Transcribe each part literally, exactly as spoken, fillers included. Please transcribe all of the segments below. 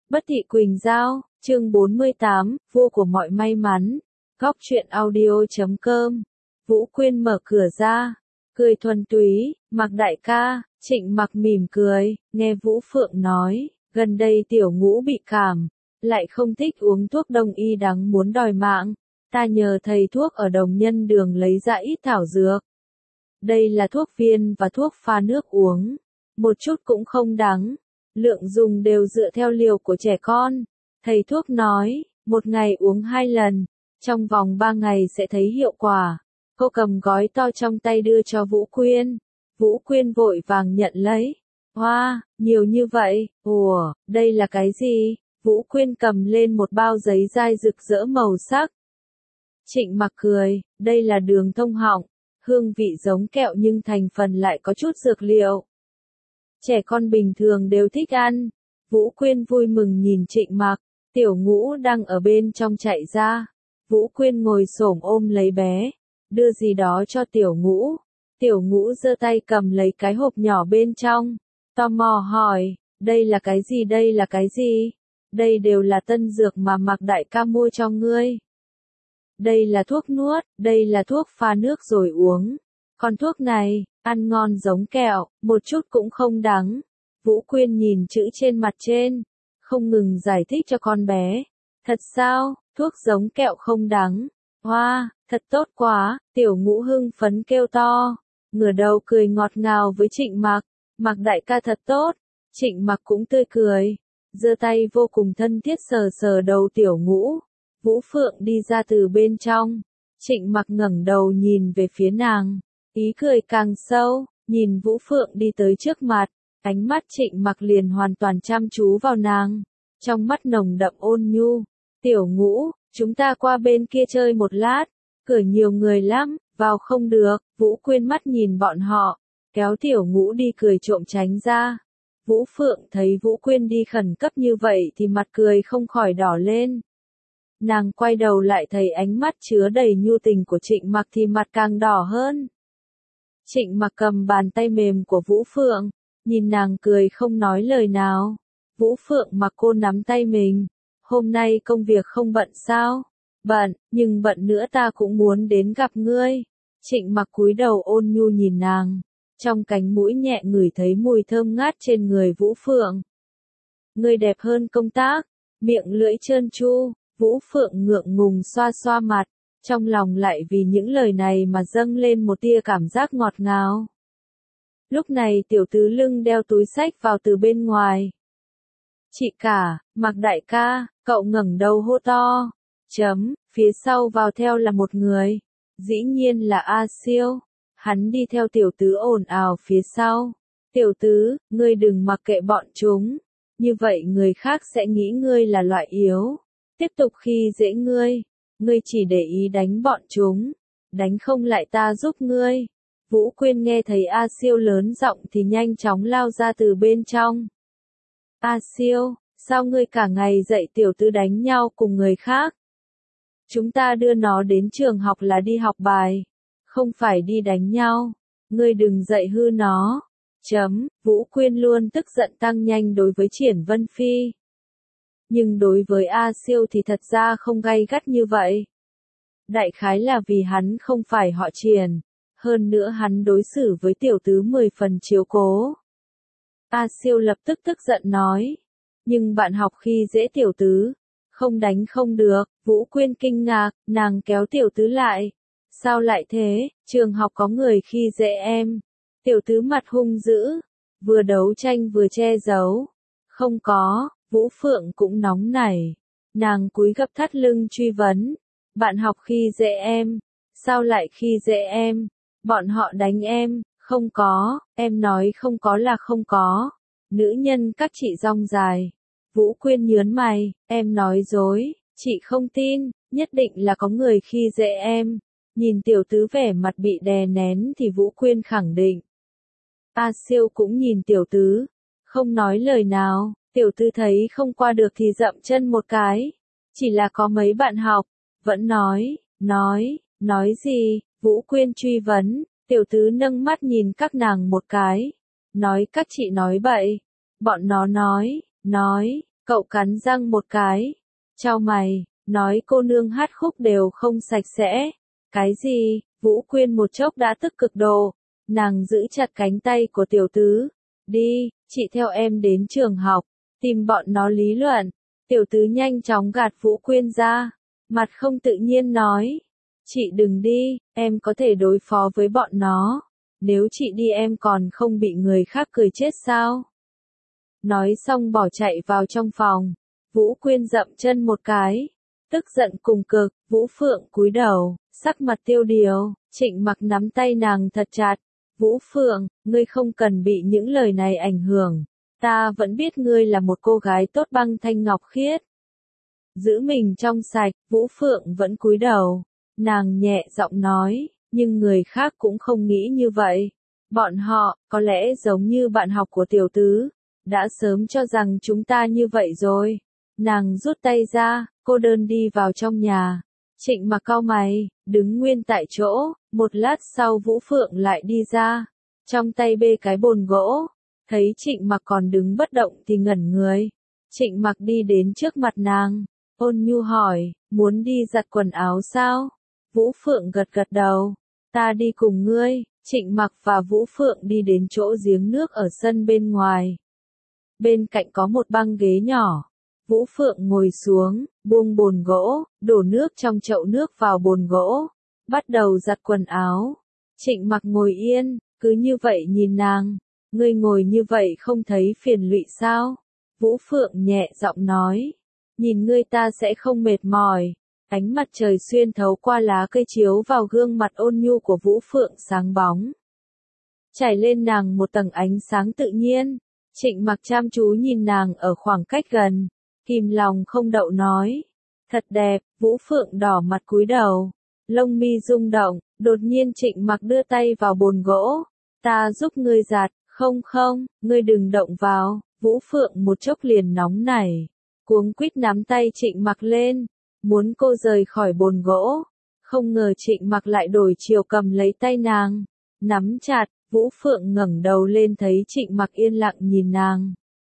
Bất thị Quỳnh Giao, chương bốn mươi tám, vua của mọi may mắn. Góc truyện audio chấm com. Vũ Quyên mở cửa ra, cười thuần túy, Mặc đại ca. Trịnh Mặc mỉm cười, nghe Vũ Phượng nói, gần đây tiểu ngũ bị cảm, lại không thích uống thuốc đông y đắng muốn đòi mạng. Ta nhờ thầy thuốc ở Đồng Nhân Đường lấy ra ít thảo dược. Đây là thuốc viên và thuốc pha nước uống, một chút cũng không đắng. Lượng dùng đều dựa theo liều của trẻ con. Thầy thuốc nói, một ngày uống hai lần, trong vòng ba ngày sẽ thấy hiệu quả. Cô cầm gói to trong tay đưa cho Vũ Quyên. Vũ Quyên vội vàng nhận lấy. Hoa, wow, nhiều như vậy, ủa, đây là cái gì? Vũ Quyên cầm lên một bao giấy dai rực rỡ màu sắc. Trịnh Mặc cười, đây là đường thông họng, hương vị giống kẹo nhưng thành phần lại có chút dược liệu. Trẻ con bình thường đều thích ăn. Vũ Quyên vui mừng nhìn Trịnh Mặc, tiểu ngũ đang ở bên trong chạy ra. Vũ Quyên ngồi xổm ôm lấy bé, đưa gì đó cho tiểu ngũ. Tiểu ngũ giơ tay cầm lấy cái hộp nhỏ bên trong, tò mò hỏi, đây là cái gì đây là cái gì? Đây đều là tân dược mà Mặc đại ca mua cho ngươi. Đây là thuốc nuốt, đây là thuốc pha nước rồi uống. Còn thuốc này, ăn ngon giống kẹo, một chút cũng không đắng. Vũ Quyên nhìn chữ trên mặt trên, không ngừng giải thích cho con bé. Thật sao, thuốc giống kẹo không đắng. Hoa, wow, thật tốt quá, tiểu ngũ hưng phấn kêu to. Ngửa đầu cười ngọt ngào với Trịnh Mặc. Mặc đại ca thật tốt. Trịnh Mặc cũng tươi cười, giơ tay vô cùng thân thiết sờ sờ đầu tiểu ngũ. Vũ Phượng đi ra từ bên trong. Trịnh Mặc ngẩng đầu nhìn về phía nàng, ý cười càng sâu, nhìn Vũ Phượng đi tới trước mặt, ánh mắt Trịnh Mặc liền hoàn toàn chăm chú vào nàng, trong mắt nồng đậm ôn nhu. Tiểu ngũ, chúng ta qua bên kia chơi một lát, cửa nhiều người lắm, vào không được. Vũ Quyên mắt nhìn bọn họ, kéo tiểu ngũ đi cười trộm tránh ra. Vũ Phượng thấy Vũ Quyên đi khẩn cấp như vậy thì mặt cười không khỏi đỏ lên. Nàng quay đầu lại thấy ánh mắt chứa đầy nhu tình của Trịnh Mặc thì mặt càng đỏ hơn. Trịnh Mặc cầm bàn tay mềm của Vũ Phượng, nhìn nàng cười không nói lời nào. Vũ Phượng mặc cô nắm tay mình. Hôm nay công việc không bận sao? Bận, nhưng bận nữa ta cũng muốn đến gặp ngươi. Trịnh Mặc cúi đầu ôn nhu nhìn nàng, trong cánh mũi nhẹ ngửi thấy mùi thơm ngát trên người Vũ Phượng. Ngươi đẹp hơn công tác, miệng lưỡi trơn tru. Vũ Phượng ngượng ngùng xoa xoa mặt, trong lòng lại vì những lời này mà dâng lên một tia cảm giác ngọt ngào. Lúc này tiểu tứ lưng đeo túi xách vào từ bên ngoài. Chị cả, Mặc đại ca, cậu ngẩng đầu hô to. Chấm, phía sau vào theo là một người. Dĩ nhiên là A Siêu. Hắn đi theo tiểu tứ ồn ào phía sau. Tiểu tứ, ngươi đừng mặc kệ bọn chúng. Như vậy người khác sẽ nghĩ ngươi là loại yếu. Tiếp tục khi dễ ngươi. Ngươi chỉ để ý đánh bọn chúng. Đánh không lại ta giúp ngươi. Vũ Quyên nghe thấy A Siêu lớn giọng thì nhanh chóng lao ra từ bên trong. A Siêu, sao ngươi cả ngày dạy tiểu tứ đánh nhau cùng người khác? Chúng ta đưa nó đến trường học là đi học bài, không phải đi đánh nhau. Ngươi đừng dạy hư nó. Chấm, Vũ Quyên luôn tức giận tăng nhanh đối với Triển Vân Phi. Nhưng đối với A Siêu thì thật ra không gay gắt như vậy. Đại khái là vì hắn không phải họ Triển, hơn nữa hắn đối xử với tiểu tứ mười phần chiếu cố. A Siêu lập tức tức giận nói, nhưng bạn học khi dễ tiểu tứ, không đánh không được. Vũ Quyên kinh ngạc, nàng kéo tiểu tứ lại. Sao lại thế, trường học có người khi dễ em. Tiểu tứ mặt hung dữ, vừa đấu tranh vừa che giấu. Không có. Vũ Phượng cũng nóng nảy. Nàng cúi gập thắt lưng truy vấn. Bạn học khi dễ em. Sao lại khi dễ em? Bọn họ đánh em. Không có, em nói không có là không có. Nữ nhân các chị rong dài. Vũ Quyên nhớn mày, em nói dối, chị không tin, nhất định là có người khi dễ em. Nhìn tiểu tứ vẻ mặt bị đè nén thì Vũ Quyên khẳng định. A Siêu cũng nhìn tiểu tứ, không nói lời nào. Tiểu tứ thấy không qua được thì dậm chân một cái. Chỉ là có mấy bạn học, vẫn nói, nói, nói gì? Vũ Quyên truy vấn, tiểu tứ nâng mắt nhìn các nàng một cái. Nói các chị nói bậy. Bọn nó nói, nói, Cậu cắn răng một cái, chau mày, nói cô nương hát khúc đều không sạch sẽ. Cái gì? Vũ Quyên một chốc đã tức cực độ, nàng giữ chặt cánh tay của tiểu tứ. Đi, chị theo em đến trường học, tìm bọn nó lý luận. Tiểu tứ nhanh chóng gạt Vũ Quyên ra, mặt không tự nhiên nói. Chị đừng đi, em có thể đối phó với bọn nó. Nếu chị đi em còn không bị người khác cười chết sao? Nói xong bỏ chạy vào trong phòng. Vũ Quyên dậm chân một cái, tức giận cùng cực. Vũ Phượng cúi đầu, sắc mặt tiêu điều. Trịnh Mặc nắm tay nàng thật chặt. Vũ Phượng, ngươi không cần bị những lời này ảnh hưởng. Ta vẫn biết ngươi là một cô gái tốt băng thanh ngọc khiết. Giữ mình trong sạch, Vũ Phượng vẫn cúi đầu. Nàng nhẹ giọng nói, nhưng người khác cũng không nghĩ như vậy. Bọn họ, có lẽ giống như bạn học của tiểu tứ, đã sớm cho rằng chúng ta như vậy rồi. Nàng rút tay ra, cô đơn đi vào trong nhà. Trịnh Mặc cau mày, đứng nguyên tại chỗ. Một lát sau Vũ Phượng lại đi ra, trong tay bê cái bồn gỗ. Thấy Trịnh Mặc còn đứng bất động thì ngẩn người. Trịnh Mặc đi đến trước mặt nàng, ôn nhu hỏi, muốn đi giặt quần áo sao? Vũ Phượng gật gật đầu, ta đi cùng ngươi. Trịnh Mặc và Vũ Phượng đi đến chỗ giếng nước ở sân bên ngoài. Bên cạnh có một băng ghế nhỏ. Vũ Phượng ngồi xuống, buông bồn gỗ, đổ nước trong chậu nước vào bồn gỗ, bắt đầu giặt quần áo. Trịnh Mặc ngồi yên, cứ như vậy nhìn nàng. Ngươi ngồi như vậy không thấy phiền lụy sao? Vũ Phượng nhẹ giọng nói. Nhìn ngươi ta sẽ không mệt mỏi. Ánh mặt trời xuyên thấu qua lá cây chiếu vào gương mặt ôn nhu của Vũ Phượng sáng bóng. Trải lên nàng một tầng ánh sáng tự nhiên. Trịnh Mặc chăm chú nhìn nàng ở khoảng cách gần. Kìm lòng không đậu nói. Thật đẹp. Vũ Phượng đỏ mặt cúi đầu. Lông mi rung động. Đột nhiên Trịnh Mặc đưa tay vào bồn gỗ. Ta giúp ngươi giặt. Không không, ngươi đừng động vào. Vũ Phượng một chốc liền nóng nảy, cuống quýt nắm tay Trịnh Mặc lên, muốn cô rời khỏi bồn gỗ. Không ngờ Trịnh Mặc lại đổi chiều cầm lấy tay nàng, nắm chặt. Vũ Phượng ngẩng đầu lên thấy Trịnh Mặc yên lặng nhìn nàng.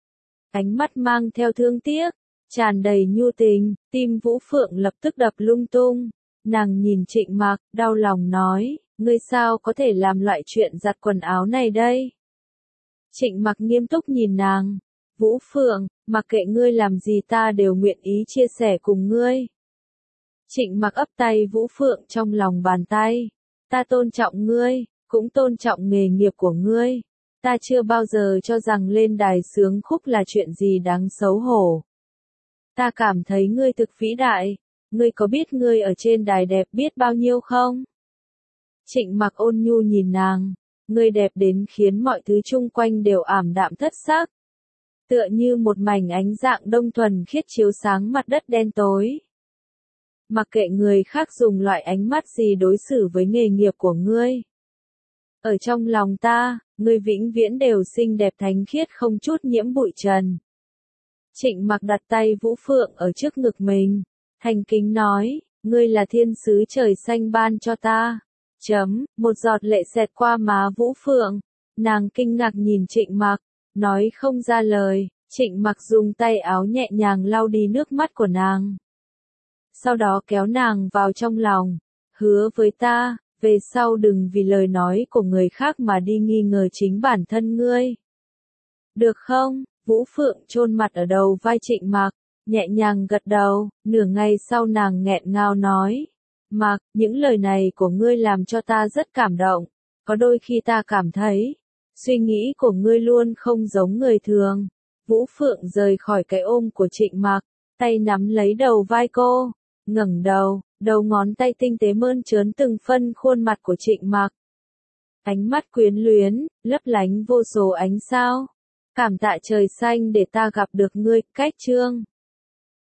Ánh mắt mang theo thương tiếc, tràn đầy nhu tình, tim Vũ Phượng lập tức đập lung tung. Nàng nhìn Trịnh Mặc, đau lòng nói, ngươi sao có thể làm loại chuyện giặt quần áo này đây? Trịnh Mặc nghiêm túc nhìn nàng. Vũ Phượng, mặc kệ ngươi làm gì ta đều nguyện ý chia sẻ cùng ngươi. Trịnh Mặc ấp tay Vũ Phượng trong lòng bàn tay. Ta tôn trọng ngươi, cũng tôn trọng nghề nghiệp của ngươi. Ta chưa bao giờ cho rằng lên đài sướng khúc là chuyện gì đáng xấu hổ. Ta cảm thấy ngươi thực vĩ đại. Ngươi có biết ngươi ở trên đài đẹp biết bao nhiêu không? Trịnh Mặc ôn nhu nhìn nàng. Ngươi đẹp đến khiến mọi thứ chung quanh đều ảm đạm thất sắc. Tựa như một mảnh ánh dạng đông thuần khiết chiếu sáng mặt đất đen tối. Mặc kệ người khác dùng loại ánh mắt gì đối xử với nghề nghiệp của ngươi. Ở trong lòng ta, ngươi vĩnh viễn đều xinh đẹp thánh khiết không chút nhiễm bụi trần. Trịnh Mặc đặt tay Vũ Phượng ở trước ngực mình, thành kính nói, ngươi là thiên sứ trời xanh ban cho ta. Chấm, một giọt lệ xẹt qua má Vũ Phượng. Nàng kinh ngạc nhìn Trịnh Mặc, nói không ra lời. Trịnh Mặc dùng tay áo nhẹ nhàng lau đi nước mắt của nàng. Sau đó kéo nàng vào trong lòng. Hứa với ta, về sau đừng vì lời nói của người khác mà đi nghi ngờ chính bản thân ngươi. Được không? Vũ Phượng chôn mặt ở đầu vai Trịnh Mặc, nhẹ nhàng gật đầu. Nửa ngày sau nàng nghẹn ngào nói. Mặc, những lời này của ngươi làm cho ta rất cảm động. Có đôi khi ta cảm thấy, suy nghĩ của ngươi luôn không giống người thường. Vũ Phượng rời khỏi cái ôm của Trịnh Mặc, tay nắm lấy đầu vai cô, ngẩng đầu, đầu ngón tay tinh tế mơn trớn từng phân khuôn mặt của Trịnh Mặc. Ánh mắt quyến luyến, lấp lánh vô số ánh sao. Cảm tạ trời xanh để ta gặp được ngươi, cách chương.